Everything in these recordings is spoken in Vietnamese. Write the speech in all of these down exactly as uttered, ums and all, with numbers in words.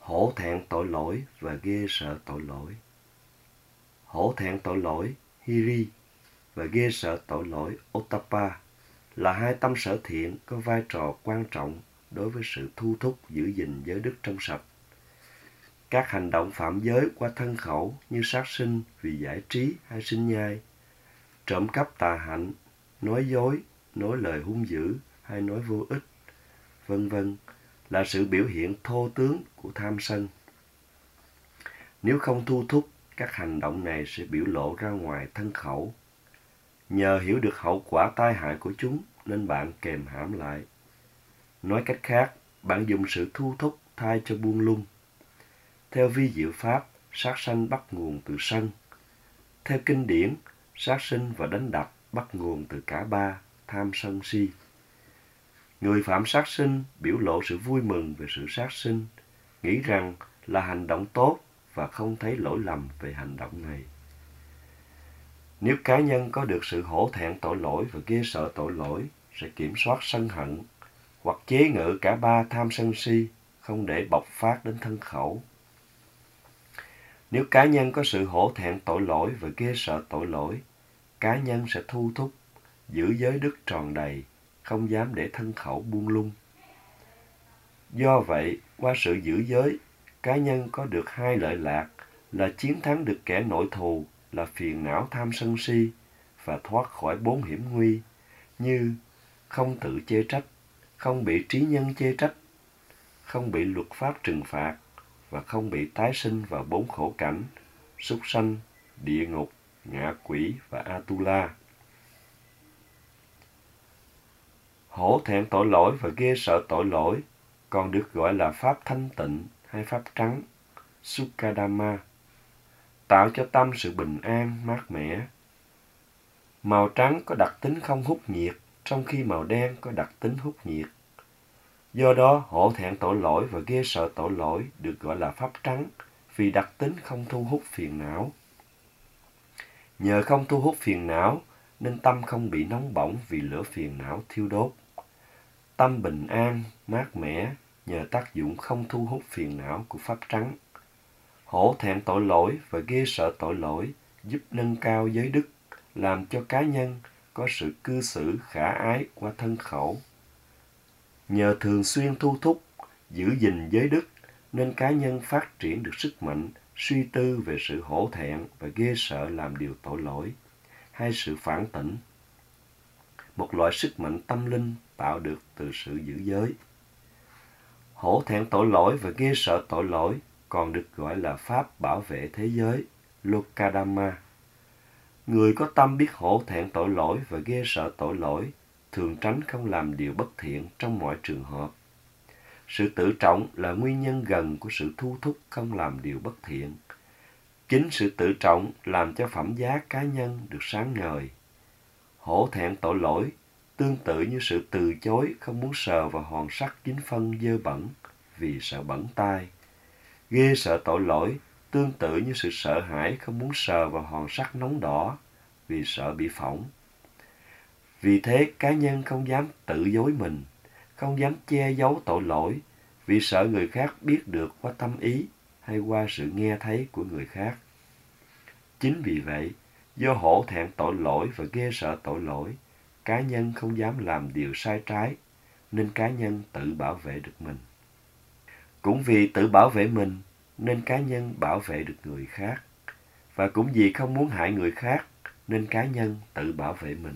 hổ thẹn tội lỗi và ghê sợ tội lỗi. Hổ thẹn tội lỗi Hiri và ghê sợ tội lỗi Ottappa là hai tâm sở thiện có vai trò quan trọng đối với sự thu thúc giữ gìn giới đức trong sạch. Các hành động phạm giới qua thân khẩu như sát sinh vì giải trí hay sinh nhai, trộm cắp tà hạnh, nói dối, nói lời hung dữ hay nói vô ích, vân vân là sự biểu hiện thô tướng của tham sân. Nếu không thu thúc, các hành động này sẽ biểu lộ ra ngoài thân khẩu. Nhờ hiểu được hậu quả tai hại của chúng nên bạn kềm hãm lại. Nói cách khác, bạn dùng sự thu thúc thay cho buông lung. Theo vi diệu pháp, sát sanh bắt nguồn từ sân. Theo kinh điển, sát sinh và đánh đập bắt nguồn từ cả ba, tham sân si. Người phạm sát sinh biểu lộ sự vui mừng về sự sát sinh, nghĩ rằng là hành động tốt và không thấy lỗi lầm về hành động này. Nếu cá nhân có được sự hổ thẹn tội lỗi và ghê sợ tội lỗi, sẽ kiểm soát sân hận, hoặc chế ngự cả ba tham sân si, không để bộc phát đến thân khẩu. Nếu cá nhân có sự hổ thẹn tội lỗi và ghê sợ tội lỗi, cá nhân sẽ thu thúc, giữ giới đức tròn đầy, không dám để thân khẩu buông lung. Do vậy, qua sự giữ giới, cá nhân có được hai lợi lạc là chiến thắng được kẻ nội thù là phiền não tham sân si và thoát khỏi bốn hiểm nguy như không tự chê trách, không bị trí nhân chê trách, không bị luật pháp trừng phạt và không bị tái sinh vào bốn khổ cảnh, súc sanh, địa ngục, ngạ quỷ và Atula. Hổ thẹn tội lỗi và ghê sợ tội lỗi còn được gọi là pháp thanh tịnh hay pháp trắng, Sukkadhamma, tạo cho tâm sự bình an, mát mẻ. Màu trắng có đặc tính không hút nhiệt, trong khi màu đen có đặc tính hút nhiệt. Do đó, hổ thẹn tội lỗi và ghê sợ tội lỗi được gọi là pháp trắng vì đặc tính không thu hút phiền não. Nhờ không thu hút phiền não nên tâm không bị nóng bỏng vì lửa phiền não thiêu đốt. Tâm bình an, mát mẻ nhờ tác dụng không thu hút phiền não của pháp trắng. Hổ thẹn tội lỗi và ghê sợ tội lỗi giúp nâng cao giới đức, làm cho cá nhân có sự cư xử khả ái qua thân khẩu. Nhờ thường xuyên thu thúc, giữ gìn giới đức, nên cá nhân phát triển được sức mạnh suy tư về sự hổ thẹn và ghê sợ làm điều tội lỗi, hay sự phản tỉnh, một loại sức mạnh tâm linh tạo được từ sự giữ giới. Hổ thẹn tội lỗi và ghê sợ tội lỗi còn được gọi là pháp bảo vệ thế giới, Lokadhamma. Người có tâm biết hổ thẹn tội lỗi và ghê sợ tội lỗi thường tránh không làm điều bất thiện trong mọi trường hợp. Sự tự trọng là nguyên nhân gần của sự thu thúc không làm điều bất thiện. Chính sự tự trọng làm cho phẩm giá cá nhân được sáng ngời. Hổ thẹn tội lỗi tương tự như sự từ chối không muốn sờ vào hòn sắt dính phân dơ bẩn vì sợ bẩn tay. Ghê sợ tội lỗi tương tự như sự sợ hãi không muốn sờ vào hòn sắt nóng đỏ vì sợ bị phỏng. Vì thế, cá nhân không dám tự dối mình, không dám che giấu tội lỗi vì sợ người khác biết được qua tâm ý hay qua sự nghe thấy của người khác. Chính vì vậy, do hổ thẹn tội lỗi và ghê sợ tội lỗi, cá nhân không dám làm điều sai trái, nên cá nhân tự bảo vệ được mình. Cũng vì tự bảo vệ mình, nên cá nhân bảo vệ được người khác. Và cũng vì không muốn hại người khác, nên cá nhân tự bảo vệ mình.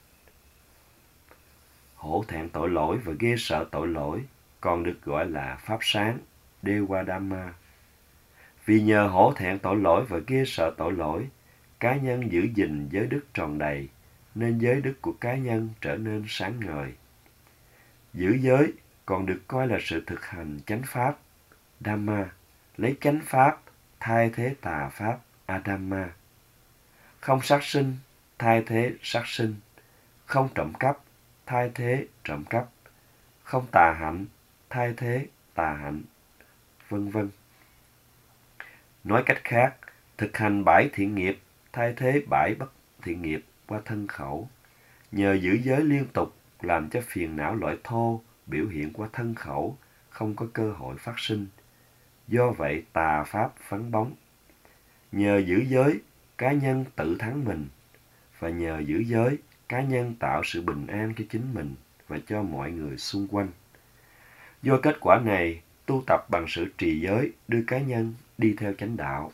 Hổ thẹn tội lỗi và ghê sợ tội lỗi còn được gọi là pháp sáng, Dewadhamma. Vì nhờ hổ thẹn tội lỗi và ghê sợ tội lỗi, cá nhân giữ gìn giới đức tròn đầy, nên giới đức của cá nhân trở nên sáng ngời. Giữ giới còn được coi là sự thực hành chánh pháp, Dhamma, lấy chánh pháp thay thế tà pháp, Adhamma. Không sát sinh, thay thế sát sinh. Không trộm cắp, thay thế trộm cắp. Không tà hạnh, thay thế tà hạnh, vân vân. Nói cách khác, thực hành bãi thiện nghiệp thay thế bãi bất thiện nghiệp qua thân khẩu. Nhờ giữ giới liên tục làm cho phiền não loại thô biểu hiện qua thân khẩu không có cơ hội phát sinh. do vậy tà pháp vắng bóng. Nhờ giữ giới, cá nhân tự thắng mình, và nhờ giữ giới, cá nhân tạo sự bình an cho chính mình và cho mọi người xung quanh. Do kết quả này, tu tập bằng sự trì giới đưa cá nhân đi theo chánh đạo.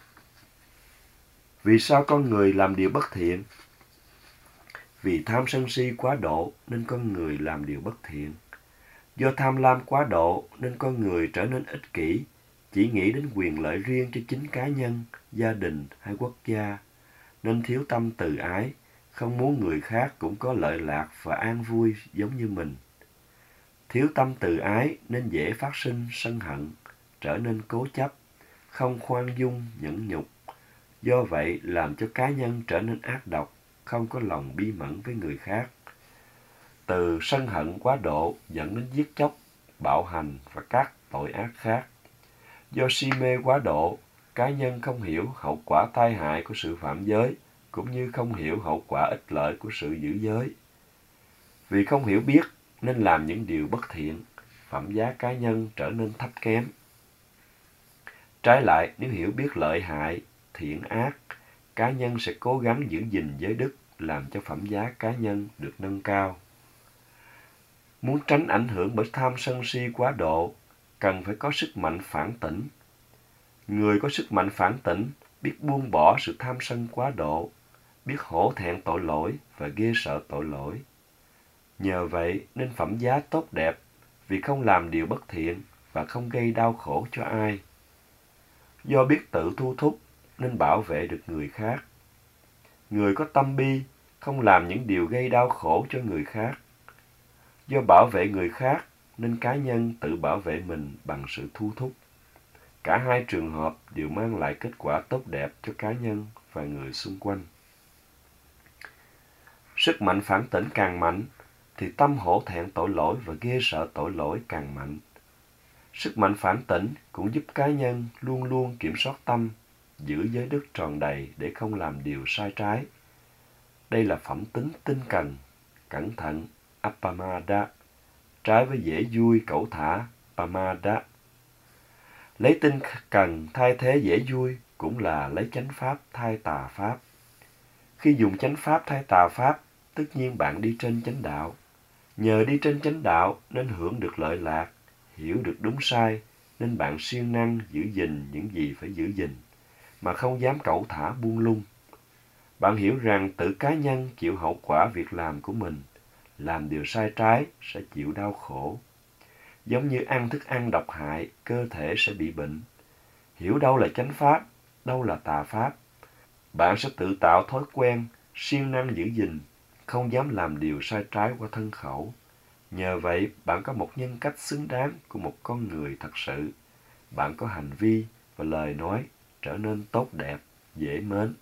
Vì sao con người làm điều bất thiện? Vì tham sân si quá độ nên con người làm điều bất thiện. Do tham lam quá độ nên con người trở nên ích kỷ, chỉ nghĩ đến quyền lợi riêng cho chính cá nhân, gia đình hay quốc gia, nên thiếu tâm từ ái, không muốn người khác cũng có lợi lạc và an vui giống như mình. Thiếu tâm từ ái nên dễ phát sinh sân hận, trở nên cố chấp, không khoan dung, nhẫn nhục. Do vậy làm cho cá nhân trở nên ác độc, không có lòng bi mẫn với người khác. Từ sân hận quá độ dẫn đến giết chóc, bạo hành và các tội ác khác. Do si mê quá độ, cá nhân không hiểu hậu quả tai hại của sự phạm giới, cũng như không hiểu hậu quả ích lợi của sự giữ giới. Vì không hiểu biết nên làm những điều bất thiện, phẩm giá cá nhân trở nên thấp kém. Trái lại, nếu hiểu biết lợi hại, thiện ác, cá nhân sẽ cố gắng giữ gìn giới đức, làm cho phẩm giá cá nhân được nâng cao. Muốn tránh ảnh hưởng bởi tham sân si quá độ, cần phải có sức mạnh phản tỉnh. Người có sức mạnh phản tỉnh, biết buông bỏ sự tham sân quá độ, biết hổ thẹn tội lỗi và ghê sợ tội lỗi. Nhờ vậy nên phẩm giá tốt đẹp, vì không làm điều bất thiện và không gây đau khổ cho ai. Do biết tự thu thúc nên bảo vệ được người khác. Người có tâm bi, không làm những điều gây đau khổ cho người khác. Do bảo vệ người khác nên cá nhân tự bảo vệ mình bằng sự thu thúc. Cả hai trường hợp đều mang lại kết quả tốt đẹp cho cá nhân và người xung quanh. Sức mạnh phản tỉnh càng mạnh, thì tâm hổ thẹn tội lỗi và ghê sợ tội lỗi càng mạnh. Sức mạnh phản tỉnh cũng giúp cá nhân luôn luôn kiểm soát tâm, giữ giới đức tròn đầy để không làm điều sai trái. Đây là phẩm tính tinh cần, cẩn thận, appamada, trái với dễ vui cẩu thả, pamada. Lấy tinh cần thay thế dễ vui cũng là lấy chánh pháp thay tà pháp. Khi dùng chánh pháp thay tà pháp, tất nhiên bạn đi trên chánh đạo. Nhờ đi trên chánh đạo nên hưởng được lợi lạc, hiểu được đúng sai, nên bạn siêng năng giữ gìn những gì phải giữ gìn, mà không dám cẩu thả buông lung. Bạn hiểu rằng tự cá nhân chịu hậu quả việc làm của mình, làm điều sai trái sẽ chịu đau khổ. Giống như ăn thức ăn độc hại, cơ thể sẽ bị bệnh. Hiểu đâu là chánh pháp, đâu là tà pháp. Bạn sẽ tự tạo thói quen, siêng năng giữ gìn, không dám làm điều sai trái qua thân khẩu. Nhờ vậy, bạn có một nhân cách xứng đáng của một con người thật sự. Bạn có hành vi và lời nói trở nên tốt đẹp, dễ mến.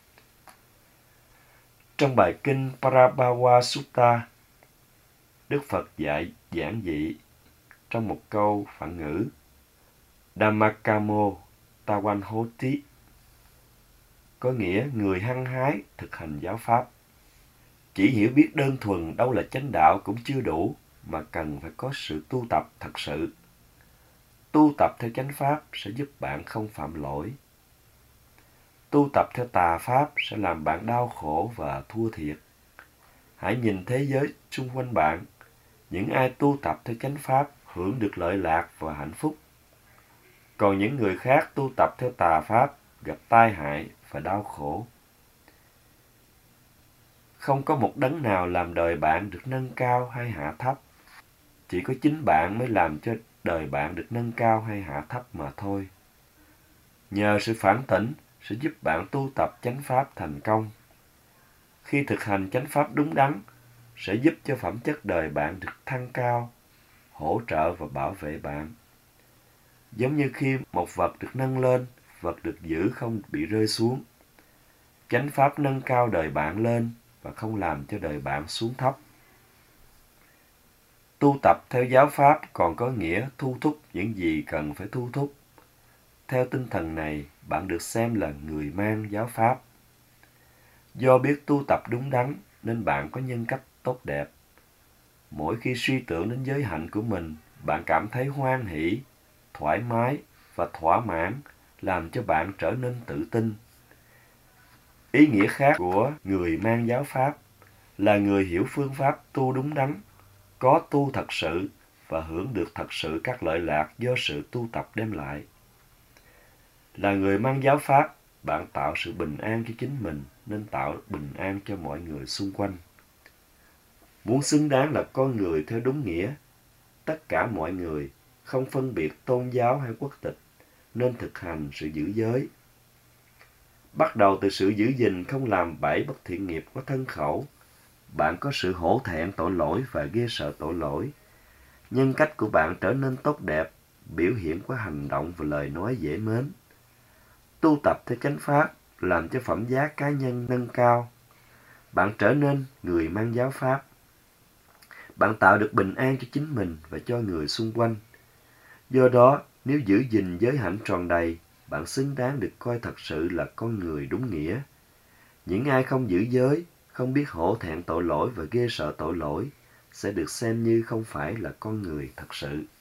Trong bài kinh Parabhava Sutta, Đức Phật dạy giản dị trong một câu phản ngữ: Dhammakamo Tawan Hoti, có nghĩa người hăng hái thực hành giáo pháp. Chỉ hiểu biết đơn thuần đâu là chánh đạo cũng chưa đủ, mà cần phải có sự tu tập thật sự. Tu tập theo chánh pháp sẽ giúp bạn không phạm lỗi. Tu tập theo tà pháp sẽ làm bạn đau khổ và thua thiệt. Hãy nhìn thế giới xung quanh bạn. Những ai tu tập theo chánh pháp hưởng được lợi lạc và hạnh phúc. Còn những người khác tu tập theo tà pháp gặp tai hại và đau khổ. Không có một đấng nào làm đời bạn được nâng cao hay hạ thấp. Chỉ có chính bạn mới làm cho đời bạn được nâng cao hay hạ thấp mà thôi. Nhờ sự phản tỉnh sẽ giúp bạn tu tập chánh pháp thành công. Khi thực hành chánh pháp đúng đắn, sẽ giúp cho phẩm chất đời bạn được thăng cao, hỗ trợ và bảo vệ bạn. Giống như khi một vật được nâng lên, vật được giữ không bị rơi xuống. Chánh pháp nâng cao đời bạn lên và không làm cho đời bạn xuống thấp. Tu tập theo giáo pháp còn có nghĩa thu thúc những gì cần phải thu thúc. Theo tinh thần này, bạn được xem là người mang giáo pháp. Do biết tu tập đúng đắn nên bạn có nhân cách tốt đẹp. Mỗi khi suy tưởng đến giới hạnh của mình, bạn cảm thấy hoan hỷ, thoải mái và thỏa mãn làm cho bạn trở nên tự tin. Ý nghĩa khác của người mang giáo pháp là người hiểu phương pháp tu đúng đắn, có tu thật sự và hưởng được thật sự các lợi lạc do sự tu tập đem lại. Là người mang giáo pháp, bạn tạo sự bình an cho chính mình nên tạo bình an cho mọi người xung quanh. Muốn xứng đáng là con người theo đúng nghĩa, tất cả mọi người, không phân biệt tôn giáo hay quốc tịch, nên thực hành sự giữ giới. Bắt đầu từ sự giữ gìn không làm bảy bất thiện nghiệp có thân khẩu, bạn có sự hổ thẹn tội lỗi và ghê sợ tội lỗi. Nhân cách của bạn trở nên tốt đẹp, biểu hiện qua hành động và lời nói dễ mến. Tu tập theo chánh pháp làm cho phẩm giá cá nhân nâng cao. Bạn trở nên người mang giáo pháp. Bạn tạo được bình an cho chính mình và cho người xung quanh. Do đó, nếu giữ gìn giới hạnh tròn đầy, bạn xứng đáng được coi thật sự là con người đúng nghĩa. Những ai không giữ giới, không biết hổ thẹn tội lỗi và ghê sợ tội lỗi, sẽ được xem như không phải là con người thật sự.